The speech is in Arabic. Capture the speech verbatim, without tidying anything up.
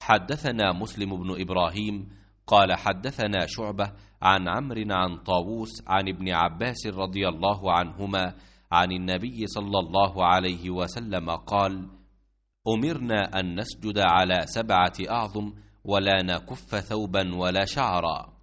حدثنا مسلم بن إبراهيم قال حدثنا شعبة عن عمرو عن طاووس عن ابن عباس رضي الله عنهما عن النبي صلى الله عليه وسلم قال: أمرنا أن نسجد على سبعة أعظم ولا نكف ثوبا ولا شعرا.